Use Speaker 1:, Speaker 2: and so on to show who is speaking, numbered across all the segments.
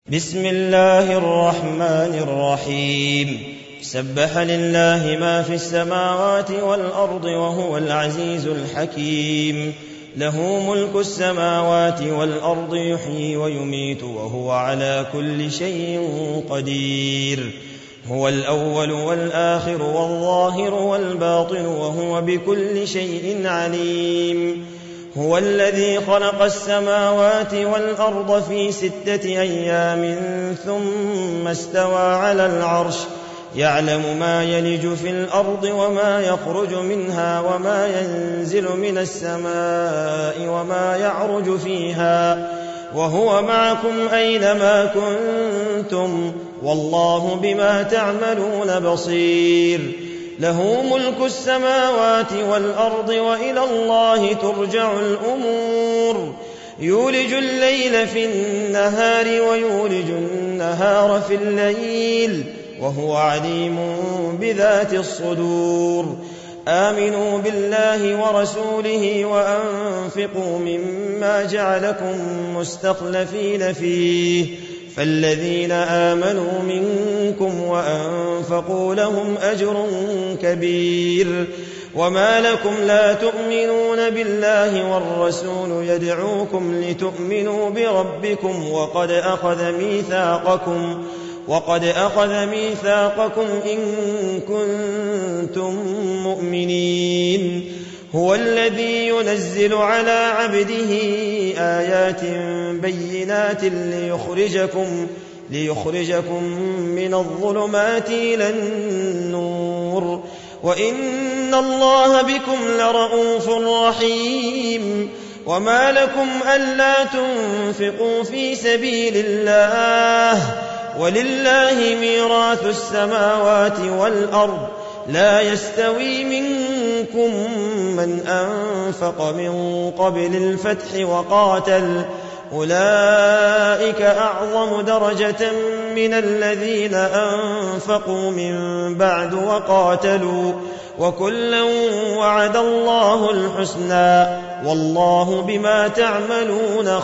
Speaker 1: بسم الله الرحمن الرحيم. سبح لله ما في السماوات والأرض وهو العزيز الحكيم. له ملك السماوات والأرض يحيي ويميت وهو على كل شيء قدير. هو الأول والآخر والظاهر والباطن وهو بكل شيء عليم. هو الذي خلق السماوات والأرض في 6 أيام ثم استوى على العرش يعلم ما يلج في الأرض وما يخرج منها وما ينزل من السماء وما يعرج فيها وهو معكم أينما كنتم والله بما تعملون بصير. له ملك السماوات والأرض وإلى الله ترجع الأمور. يولج الليل في النهار ويولج النهار في الليل وهو عليم بذات الصدور. آمنوا بالله ورسوله وأنفقوا مما جعلكم مستخلفين فيه فالذين آمنوا منكم وأنفقوا لهم أجر كبير. وما لكم لا تؤمنون بالله والرسول يدعوكم لتؤمنوا بربكم وقد أخذ ميثاقكم إن كنتم مؤمنين. هو الذي ينزل على عبده آيات بينات ليخرجكم من الظلمات إلى النور وإن الله بكم لرءوف رحيم. وما لكم ألا تنفقوا في سبيل الله ولله ميراث السماوات والأرض لا يستوي منكم من أنفق من قبل الفتح وقاتل أولئك أعظم درجة من الذين أنفقوا من بعد وقاتلوا وكلا وعد الله الحسنى والله بما تعملون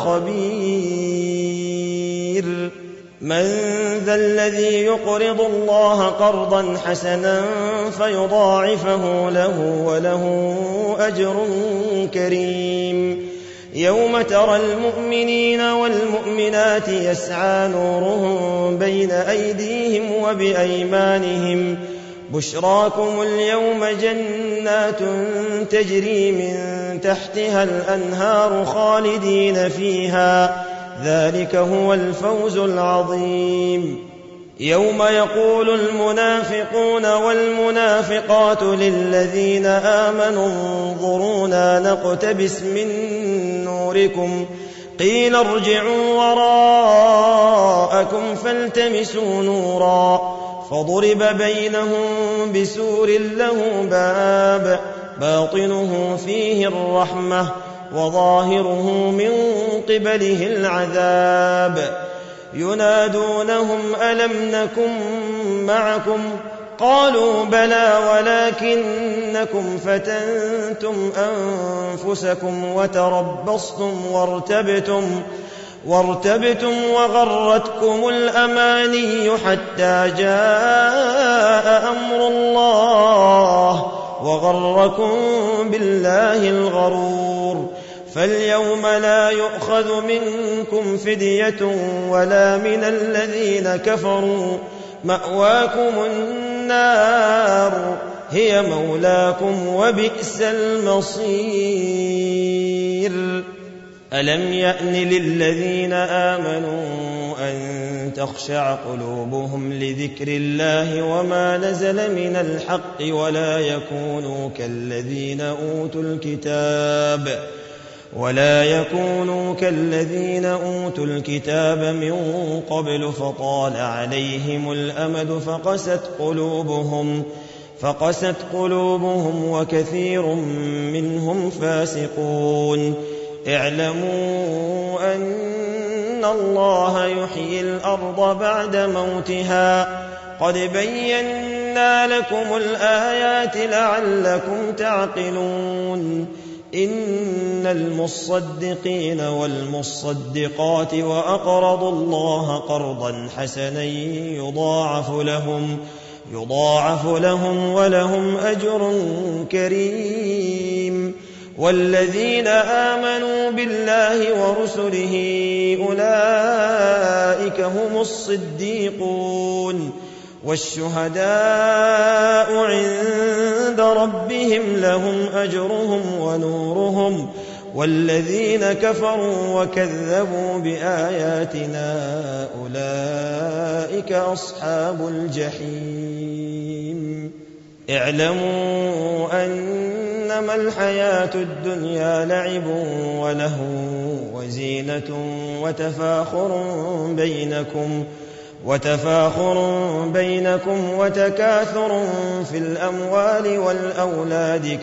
Speaker 1: خبير. من ذا الذي يقرض الله قرضا حسنا فيضاعفه له وله أجر كريم. يوم ترى المؤمنين والمؤمنات يسعى نورهم بين أيديهم وبأيمانهم بشراكم اليوم جنات تجري من تحتها الأنهار خالدين فيها ذلك هو الفوز العظيم. يوم يقول المنافقون والمنافقات للذين آمنوا انظرونا نقتبس من نوركم قيل ارجعوا وراءكم فالتمسوا نورا فضرب بينهم بسور له باب باطنه فيه الرحمة وظاهره من قبله العذاب. ينادونهم ألم نكن معكم قالوا بلى ولكنكم فتنتم أنفسكم وتربصتم وارتبتم وغرتكم الأماني حتى جاء أمر الله وغركم بالله الغرور. فاليوم لا يؤخذ منكم فدية ولا من الذين كفروا مأواكم النار هي مولاكم وبئس المصير. ألم يأن للذين آمنوا أن تخشع قلوبهم لذكر الله وما نزل من الحق ولا يكونوا كالذين أوتوا الكتاب من قبل فطال عليهم الأمد فقست قلوبهم وكثير منهم فاسقون. اعلموا أن الله يحيي الأرض بعد موتها قد بينا لكم الآيات لعلكم تعقلون. إن المصدقين والمصدقات وأقرضوا الله قرضا حسنا يضاعف لهم ولهم أجر كريم. والذين آمنوا بالله ورسله أولئك هم الصديقون والشهداء عند ربهم لهم أجرهم ونورهم. والذين كفروا وكذبوا بآياتنا أولئك أصحاب الجحيم. اعلموا أنما الحياة الدنيا لعب ولهو وزينة وتفاخر بينكم وتكاثر في الأموال والأولاد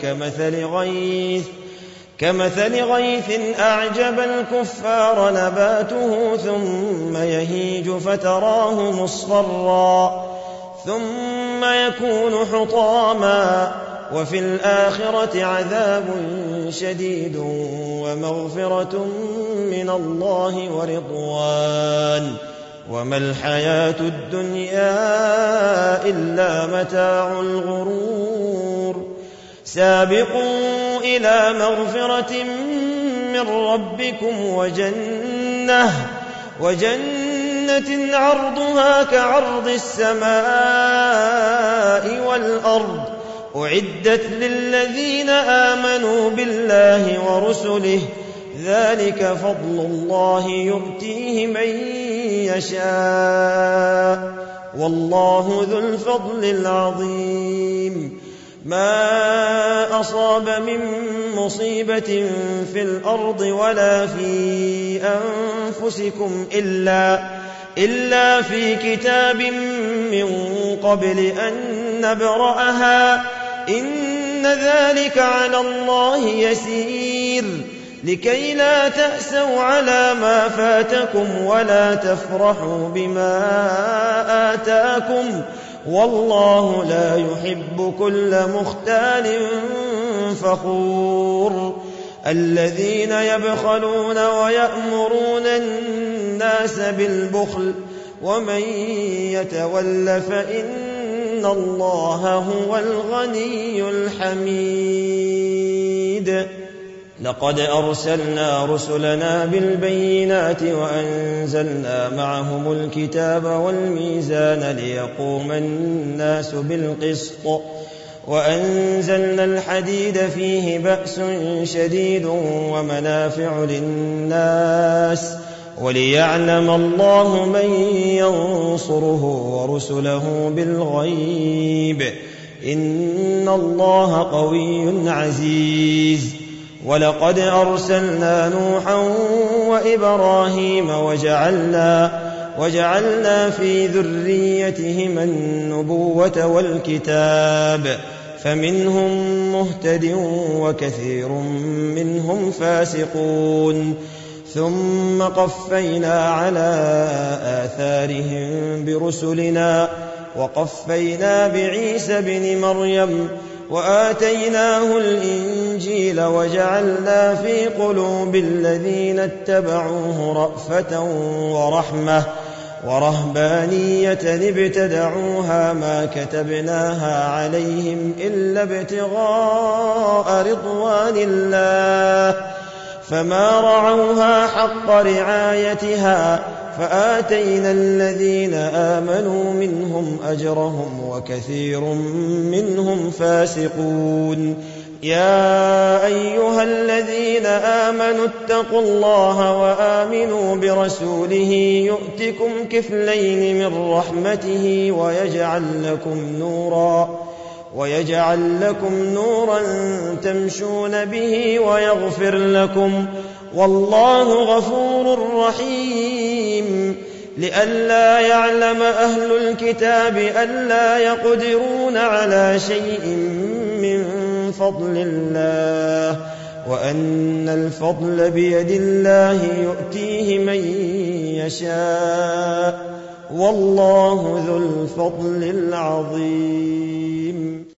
Speaker 1: كمثل غيث أعجب الكفار نباته ثم يهيج فتراه مصفرا ثم يكون حطاما وفي الآخرة عذاب شديد ومغفرة من الله ورضوان وما الحياة الدنيا إلا متاع الغرور. سابقوا إلى مغفرة من ربكم وجنة عرضها كعرض السماء والأرض أعدت للذين آمنوا بالله ورسله ذلك فضل الله يؤتيه من يشاء والله ذو الفضل العظيم. ما أصاب من مصيبة في الأرض ولا في أنفسكم إلا في كتاب من قبل أن نبرأها إن ذلك على الله يسير. لكي لا تأسوا على ما فاتكم ولا تفرحوا بما آتاكم والله لا يحب كل مختال فخور. الذين يبخلون ويأمرون الناس بالبخل ومن يتول فإن الله هو الغني الحميد. لقد أرسلنا رسلنا بالبينات وأنزلنا معهم الكتاب والميزان ليقوم الناس بالقسط وأنزلنا الحديد فيه بأس شديد ومنافع للناس وليعلم الله من ينصره ورسله بالغيب إن الله قوي عزيز. ولقد أرسلنا نوحا وإبراهيم وجعلنا في ذريتهما النبوة والكتاب فمنهم مهتد وكثير منهم فاسقون. ثم قفينا على آثارهم برسلنا وقفينا بعيسى بن مريم وآتيناه الإنجيل وجعلنا في قلوب الذين اتبعوه رأفة ورحمة ورهبانية ابتدعوها ما كتبناها عليهم إلا ابتغاء رضوان الله فما رعوها حق رعايتها فآتينا الذين آمنوا منهم أجرهم وكثير منهم فاسقون. يا أيها الذين آمنوا اتقوا الله وآمنوا برسوله يؤتكم كفلين من رحمته ويجعل لكم نورا تمشون به ويغفر لكم والله غفور رحيم. لئلا يعلم أهل الكتاب ألا يقدرون على شيء من فضل الله وأن الفضل بيد الله يؤتيه من يشاء والله ذو الفضل العظيم.